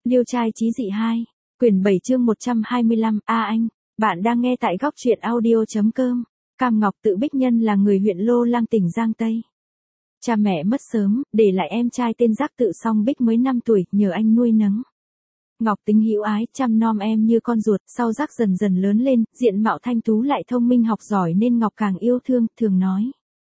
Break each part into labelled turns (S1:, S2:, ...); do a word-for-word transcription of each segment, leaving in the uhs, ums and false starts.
S1: Liêu trai chí dị hai, quyển bảy chương một trăm hai mươi lăm, A anh, bạn đang nghe tại góc truyện audio.com. Cam Ngọc tự Bích Nhân là người huyện Lô Lang tỉnh Giang Tây. Cha mẹ mất sớm, để lại em trai tên Giác tự Song Bích mới năm tuổi, nhờ anh nuôi nấng. Ngọc tính hữu ái, chăm nom em như con ruột, sau Giác dần dần lớn lên, diện mạo thanh tú lại thông minh học giỏi nên Ngọc càng yêu thương, thường nói.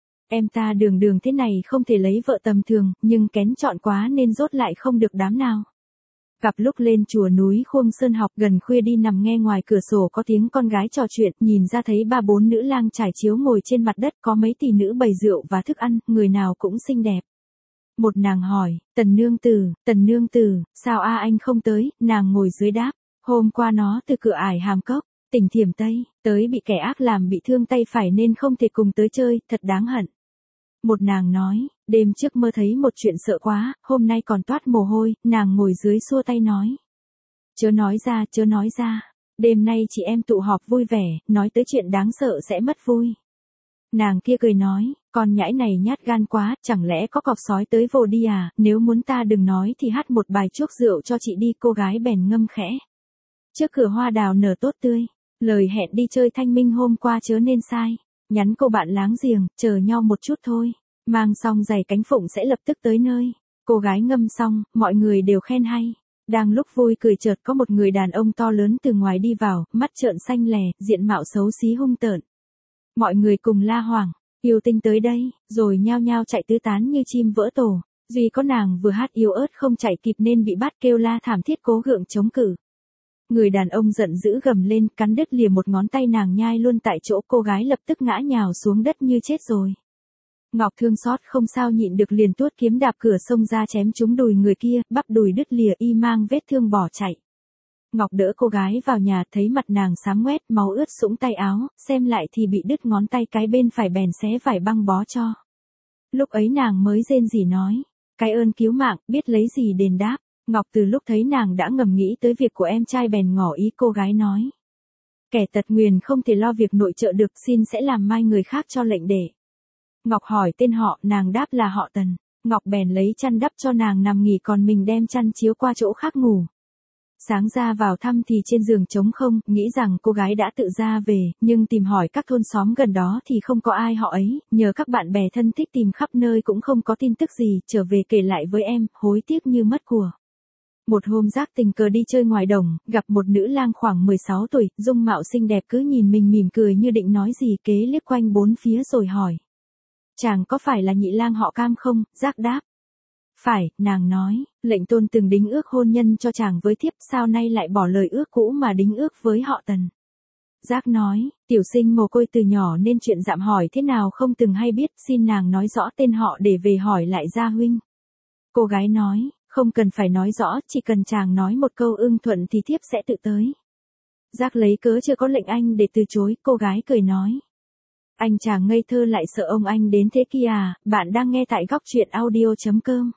S1: Em ta đường đường thế này không thể lấy vợ tầm thường, nhưng kén chọn quá nên rốt lại không được đám nào. Gặp lúc lên chùa núi Khuông Sơn học gần khuya đi nằm nghe ngoài cửa sổ có tiếng con gái trò chuyện, nhìn ra thấy ba bốn nữ lang trải chiếu ngồi trên mặt đất, có mấy tỷ nữ bày rượu và thức ăn, người nào cũng xinh đẹp. Một nàng hỏi, Tần nương tử, Tần nương tử, sao A anh không tới? Nàng ngồi dưới đáp, hôm qua nó từ cửa ải Hàm Cốc, tỉnh Thiểm Tây, tới bị kẻ ác làm bị thương tay phải nên không thể cùng tới chơi, thật đáng hận. Một nàng nói, đêm trước mơ thấy một chuyện sợ quá, hôm nay còn toát mồ hôi, nàng ngồi dưới xua tay nói. Chớ nói ra, chớ nói ra, đêm nay chị em tụ họp vui vẻ, nói tới chuyện đáng sợ sẽ mất vui. Nàng kia cười nói, con nhãi này nhát gan quá, chẳng lẽ có cọp sói tới vồ đi à, nếu muốn ta đừng nói thì hát một bài chuốc rượu cho chị đi, cô gái bèn ngâm khẽ. Trước cửa hoa đào nở tốt tươi, lời hẹn đi chơi thanh minh hôm qua chớ nên sai. Nhắn cô bạn láng giềng, chờ nhau một chút thôi. Mang xong giày cánh phụng sẽ lập tức tới nơi. Cô gái ngâm xong, mọi người đều khen hay. Đang lúc vui cười chợt có một người đàn ông to lớn từ ngoài đi vào, mắt trợn xanh lè, diện mạo xấu xí hung tợn. Mọi người cùng la hoảng, yêu tinh tới đây, rồi nhao nhao chạy tứ tán như chim vỡ tổ. Duy có nàng vừa hát yếu ớt không chạy kịp nên bị bắt kêu la thảm thiết cố gượng chống cự. Người đàn ông giận dữ gầm lên, cắn đứt lìa một ngón tay nàng nhai luôn tại chỗ, cô gái lập tức ngã nhào xuống đất như chết rồi. Ngọc thương xót không sao nhịn được liền tuốt kiếm đạp cửa xông ra chém trúng đùi người kia, bắp đùi đứt lìa y mang vết thương bỏ chạy. Ngọc đỡ cô gái vào nhà, thấy mặt nàng xám ngoét, máu ướt sũng tay áo, xem lại thì bị đứt ngón tay cái bên phải, bèn xé vải băng bó cho. Lúc ấy nàng mới rên rỉ nói, cái ơn cứu mạng, biết lấy gì đền đáp. Ngọc từ lúc thấy nàng đã ngầm nghĩ tới việc của em trai bèn ngỏ ý, cô gái nói. Kẻ tật nguyền không thể lo việc nội trợ được, xin sẽ làm mai người khác cho lệnh để. Ngọc hỏi tên họ, nàng đáp là họ Tần. Ngọc bèn lấy chăn đắp cho nàng nằm nghỉ, còn mình đem chăn chiếu qua chỗ khác ngủ. Sáng ra vào thăm thì trên giường trống không, nghĩ rằng cô gái đã tự ra về, nhưng tìm hỏi các thôn xóm gần đó thì không có ai họ ấy, nhờ các bạn bè thân thích tìm khắp nơi cũng không có tin tức gì, trở về kể lại với em, hối tiếc như mất của. Một hôm Giác tình cờ đi chơi ngoài đồng, gặp một nữ lang khoảng mười sáu tuổi, dung mạo xinh đẹp, cứ nhìn mình mỉm cười như định nói gì, kế liếc quanh bốn phía rồi hỏi. Chàng có phải là nhị lang họ Cam không? Giác đáp. Phải, nàng nói, lệnh tôn từng đính ước hôn nhân cho chàng với thiếp, sao nay lại bỏ lời ước cũ mà đính ước với họ Tần. Giác nói, tiểu sinh mồ côi từ nhỏ nên chuyện dạm hỏi thế nào không từng hay biết, xin nàng nói rõ tên họ để về hỏi lại gia huynh. Cô gái nói. Không cần phải nói rõ, chỉ cần chàng nói một câu ưng thuận thì thiếp sẽ tự tới. Giác lấy cớ chưa có lệnh anh để từ chối, cô gái cười nói. Anh chàng ngây thơ lại sợ ông anh đến thế kia à, bạn đang nghe tại góc truyện audio.com.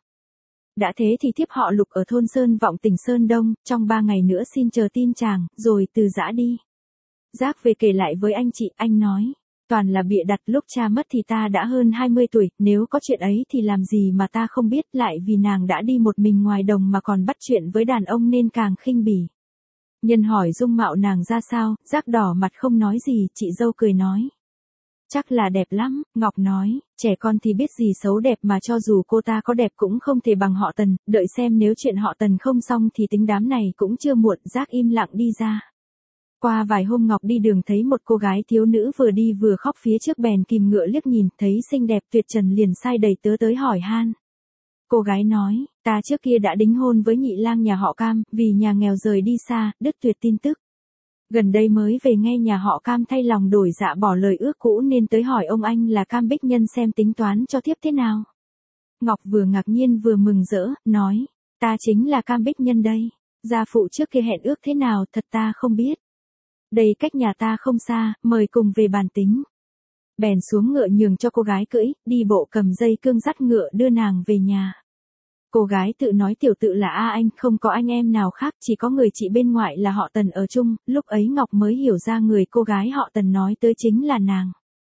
S1: Đã thế thì thiếp họ Lục ở thôn Sơn Vọng tỉnh Sơn Đông, trong ba ngày nữa xin chờ tin chàng, rồi từ giã đi. Giác về kể lại với anh chị, anh nói. Toàn là bịa đặt, lúc cha mất thì ta đã hơn hai mươi tuổi, nếu có chuyện ấy thì làm gì mà ta không biết, lại vì nàng đã đi một mình ngoài đồng mà còn bắt chuyện với đàn ông nên càng khinh bỉ. Nhân hỏi dung mạo nàng ra sao, Giác đỏ mặt không nói gì, chị dâu cười nói. Chắc là đẹp lắm, Ngọc nói, trẻ con thì biết gì xấu đẹp mà cho dù cô ta có đẹp cũng không thể bằng họ Tần, đợi xem nếu chuyện họ Tần không xong thì tính đám này cũng chưa muộn. Giác im lặng đi ra. Qua vài hôm Ngọc đi đường thấy một cô gái thiếu nữ vừa đi vừa khóc phía trước, bèn kìm ngựa liếc nhìn, thấy xinh đẹp tuyệt trần liền sai đầy tớ tới hỏi han. Cô gái nói, ta trước kia đã đính hôn với nhị lang nhà họ Cam, vì nhà nghèo rời đi xa, đứt tuyệt tin tức. Gần đây mới về nghe nhà họ Cam thay lòng đổi dạ bỏ lời ước cũ nên tới hỏi ông anh là Cam Bích Nhân xem tính toán cho thiếp thế nào. Ngọc vừa ngạc nhiên vừa mừng rỡ, nói, ta chính là Cam Bích Nhân đây, gia phụ trước kia hẹn ước thế nào thật ta không biết. Đây cách nhà ta không xa, mời cùng về bàn tính. Bèn xuống ngựa nhường cho cô gái cưỡi, đi bộ cầm dây cương dắt ngựa đưa nàng về nhà. Cô gái tự nói tiểu tự là A anh, không có anh em nào khác, chỉ có người chị bên ngoại là họ Tần ở chung, lúc ấy Ngọc mới hiểu ra người cô gái họ Tần nói tới chính là nàng.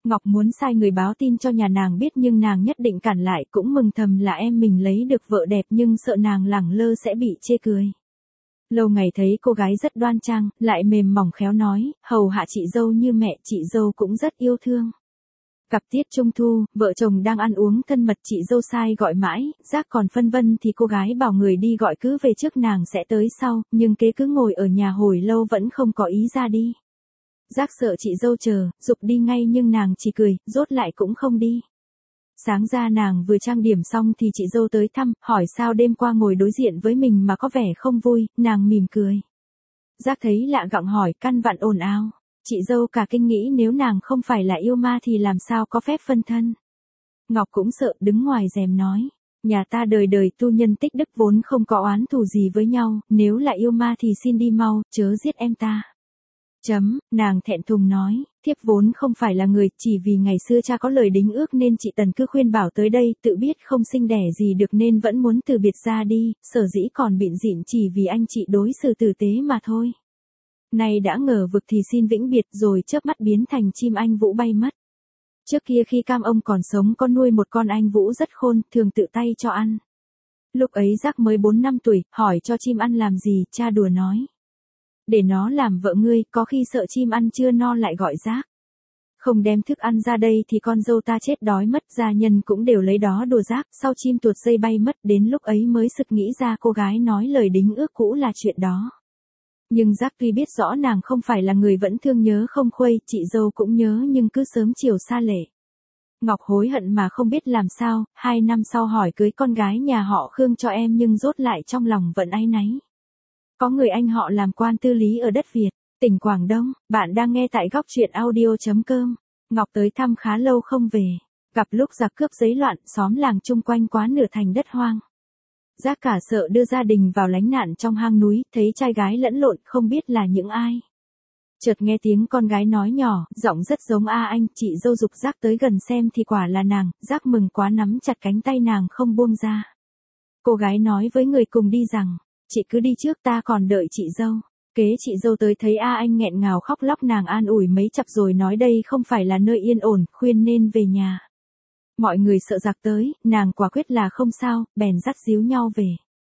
S1: Ngọc muốn sai người báo tin cho nhà nàng biết nhưng nàng nhất định cản lại, cũng mừng thầm là em mình lấy được vợ đẹp nhưng sợ nàng lẳng lơ sẽ bị chê cười. Lâu ngày thấy cô gái rất đoan trang, lại mềm mỏng khéo nói, hầu hạ chị dâu như mẹ, chị dâu cũng rất yêu thương. Cặp tiết trung thu, vợ chồng đang ăn uống thân mật, chị dâu sai gọi mãi, Giác còn phân vân thì cô gái bảo người đi gọi cứ về trước nàng sẽ tới sau, nhưng kế cứ ngồi ở nhà hồi lâu vẫn không có ý ra đi. Giác sợ chị dâu chờ, giục đi ngay nhưng nàng chỉ cười, rốt lại cũng không đi. Sáng ra nàng vừa trang điểm xong thì chị dâu tới thăm, hỏi sao đêm qua ngồi đối diện với mình mà có vẻ không vui, nàng mỉm cười. Giác thấy lạ gặng hỏi, căn vặn ồn ào. Chị dâu cả kinh nghĩ nếu nàng không phải là yêu ma thì làm sao có phép phân thân. Ngọc cũng sợ, đứng ngoài rèm nói, nhà ta đời đời tu nhân tích đức vốn không có oán thù gì với nhau, nếu là yêu ma thì xin đi mau, chớ giết em ta. Chấm, nàng thẹn thùng nói, thiếp vốn không phải là người, chỉ vì ngày xưa cha có lời đính ước nên chị Tần cứ khuyên bảo tới đây, tự biết không sinh đẻ gì được nên vẫn muốn từ biệt ra đi, sở dĩ còn bịn dịn chỉ vì anh chị đối xử tử tế mà thôi. Nay đã ngờ vực thì xin vĩnh biệt, rồi chớp mắt biến thành chim anh vũ bay mất. Trước kia khi cam ông còn sống có nuôi một con anh vũ rất khôn, thường tự tay cho ăn. Lúc ấy Giác mới bốn năm tuổi, hỏi cho chim ăn làm gì, cha đùa nói. Để nó làm vợ ngươi, có khi sợ chim ăn chưa no lại gọi Giác. Không đem thức ăn ra đây thì con dâu ta chết đói mất, gia nhân cũng đều lấy đó đùa Giác, sau chim tuột dây bay mất, đến lúc ấy mới sực nghĩ ra cô gái nói lời đính ước cũ là chuyện đó. Nhưng Giác tuy biết rõ nàng không phải là người vẫn thương nhớ không khuây, chị dâu cũng nhớ nhưng cứ sớm chiều xa lệ. Ngọc hối hận mà không biết làm sao, hai năm sau hỏi cưới con gái nhà họ Khương cho em nhưng rốt lại trong lòng vẫn áy náy. Có người anh họ làm quan tư lý ở đất Việt, tỉnh Quảng Đông, bạn đang nghe tại góc truyện audio chấm com. Ngọc tới thăm khá lâu không về, gặp lúc giặc cướp giấy loạn, xóm làng chung quanh quá nửa thành đất hoang. Giác cả sợ đưa gia đình vào lánh nạn trong hang núi, thấy trai gái lẫn lộn, không biết là những ai. Chợt nghe tiếng con gái nói nhỏ, giọng rất giống A Anh, chị dâu giục Giác tới gần xem thì quả là nàng, Giác mừng quá nắm chặt cánh tay nàng không buông ra. Cô gái nói với người cùng đi rằng, chị cứ đi trước ta còn đợi chị dâu. Kế chị dâu tới thấy A Anh nghẹn ngào khóc lóc, nàng an ủi mấy chặp rồi nói đây không phải là nơi yên ổn, khuyên nên về nhà. Mọi người sợ giặc tới, nàng quả quyết là không sao, bèn dắt díu nhau về.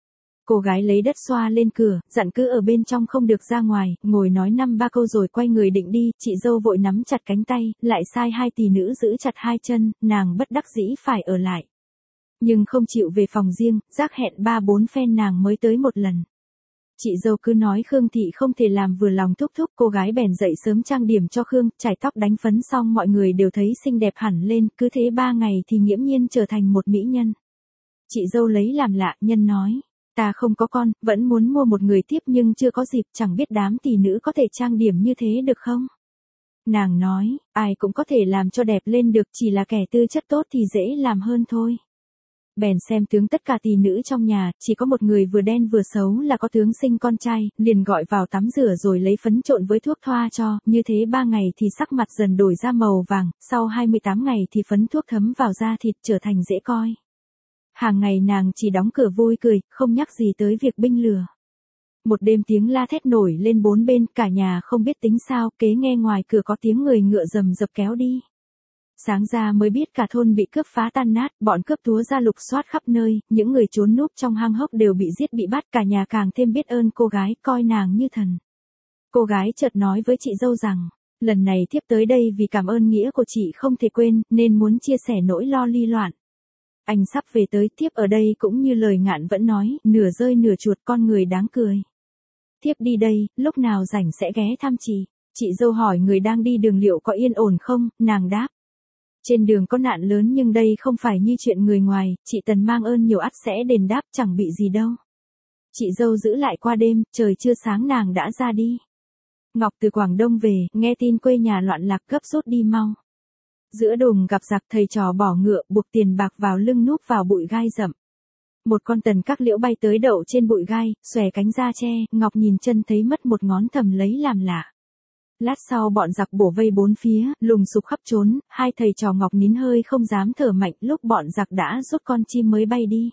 S1: Cô gái lấy đất xoa lên cửa, dặn cứ ở bên trong không được ra ngoài, ngồi nói năm ba câu rồi quay người định đi, chị dâu vội nắm chặt cánh tay, lại sai hai tỳ nữ giữ chặt hai chân, nàng bất đắc dĩ phải ở lại. Nhưng không chịu về phòng riêng, Giác hẹn ba bốn phen nàng mới tới một lần. Chị dâu cứ nói Khương thị không thể làm vừa lòng thúc thúc, cô gái bèn dậy sớm trang điểm cho Khương, chải tóc đánh phấn xong mọi người đều thấy xinh đẹp hẳn lên, cứ thế ba ngày thì nghiễm nhiên trở thành một mỹ nhân. Chị dâu lấy làm lạ, nhân nói, ta không có con, vẫn muốn mua một người tiếp nhưng chưa có dịp, chẳng biết đám tỷ nữ có thể trang điểm như thế được không? Nàng nói, ai cũng có thể làm cho đẹp lên được, chỉ là kẻ tư chất tốt thì dễ làm hơn thôi. Bèn xem tướng tất cả tỷ nữ trong nhà, chỉ có một người vừa đen vừa xấu là có tướng sinh con trai, liền gọi vào tắm rửa rồi lấy phấn trộn với thuốc thoa cho, như thế ba ngày thì sắc mặt dần đổi ra màu vàng, sau hai mươi tám ngày thì phấn thuốc thấm vào da thịt trở thành dễ coi. Hàng ngày nàng chỉ đóng cửa vui cười, không nhắc gì tới việc binh lừa. Một đêm tiếng la thét nổi lên bốn bên, cả nhà không biết tính sao, kế nghe ngoài cửa có tiếng người ngựa rầm rập kéo đi. Sáng ra mới biết cả thôn bị cướp phá tan nát, bọn cướp túa ra lục soát khắp nơi, những người trốn núp trong hang hốc đều bị giết bị bắt, cả nhà càng thêm biết ơn cô gái, coi nàng như thần. Cô gái chợt nói với chị dâu rằng, lần này thiếp tới đây vì cảm ơn nghĩa của chị không thể quên, nên muốn chia sẻ nỗi lo ly loạn. Anh sắp về tới, thiếp ở đây cũng như lời Ngạn vẫn nói, nửa rơi nửa chuột, con người đáng cười. Thiếp đi đây, lúc nào rảnh sẽ ghé thăm chị. Chị dâu hỏi người đang đi đường liệu có yên ổn không, nàng đáp. Trên đường có nạn lớn nhưng đây không phải như chuyện người ngoài, chị Tần mang ơn nhiều ắt sẽ đền đáp, chẳng bị gì đâu. Chị dâu giữ lại qua đêm, trời chưa sáng nàng đã ra đi. Ngọc từ Quảng Đông về, nghe tin quê nhà loạn lạc gấp rút đi mau. Giữa đùng gặp giặc, thầy trò bỏ ngựa, buộc tiền bạc vào lưng núp vào bụi gai rậm. Một con tần các liễu bay tới đậu trên bụi gai, xòe cánh ra che, Ngọc nhìn chân thấy mất một ngón, thầm lấy làm lạ. Lát sau bọn giặc bổ vây bốn phía, lùng sục khắp trốn, hai thầy trò Ngọc nín hơi không dám thở mạnh, lúc bọn giặc đã rút con chim mới bay đi.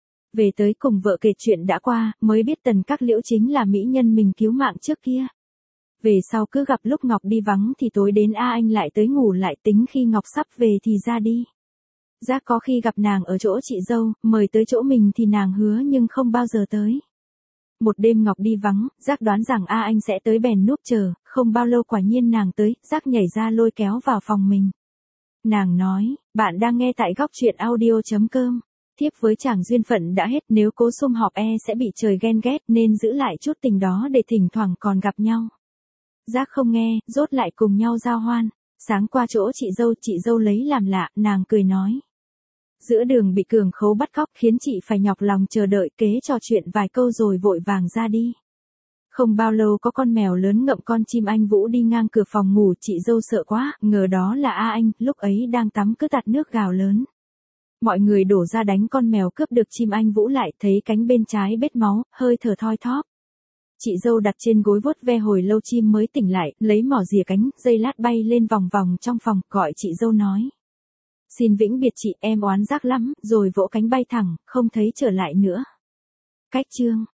S1: Về tới cùng vợ kể chuyện đã qua, mới biết tần các liễu chính là mỹ nhân mình cứu mạng trước kia. Về sau cứ gặp lúc Ngọc đi vắng thì tối đến A Anh lại tới ngủ lại, tính khi Ngọc sắp về thì ra đi. Giác có khi gặp nàng ở chỗ chị dâu, mời tới chỗ mình thì nàng hứa nhưng không bao giờ tới. Một đêm Ngọc đi vắng, Giác đoán rằng A Anh sẽ tới bèn núp chờ, không bao lâu quả nhiên nàng tới, Giác nhảy ra lôi kéo vào phòng mình. Nàng nói, bạn đang nghe tại góc truyện audio.com. Thiếp với chàng duyên phận đã hết, nếu cố sum họp e sẽ bị trời ghen ghét, nên giữ lại chút tình đó để thỉnh thoảng còn gặp nhau. Giác không nghe, rốt lại cùng nhau giao hoan. Sáng qua chỗ chị dâu, chị dâu lấy làm lạ, nàng cười nói. Giữa đường bị cường khấu bắt cóc khiến chị phải nhọc lòng chờ đợi, kế trò chuyện vài câu rồi vội vàng ra đi. Không bao lâu có con mèo lớn ngậm con chim anh Vũ đi ngang cửa phòng ngủ, chị dâu sợ quá, ngờ đó là A Anh, lúc ấy đang tắm cứ tạt nước gào lớn. Mọi người đổ ra đánh con mèo cướp được chim anh Vũ lại, thấy cánh bên trái bết máu, hơi thở thoi thóp. Chị dâu đặt trên gối vuốt ve hồi lâu chim mới tỉnh lại, lấy mỏ rìa cánh, giây lát bay lên vòng vòng trong phòng, gọi chị dâu nói. Xin vĩnh biệt chị, em oán giác lắm, rồi vỗ cánh bay thẳng, không thấy trở lại nữa. Cách chương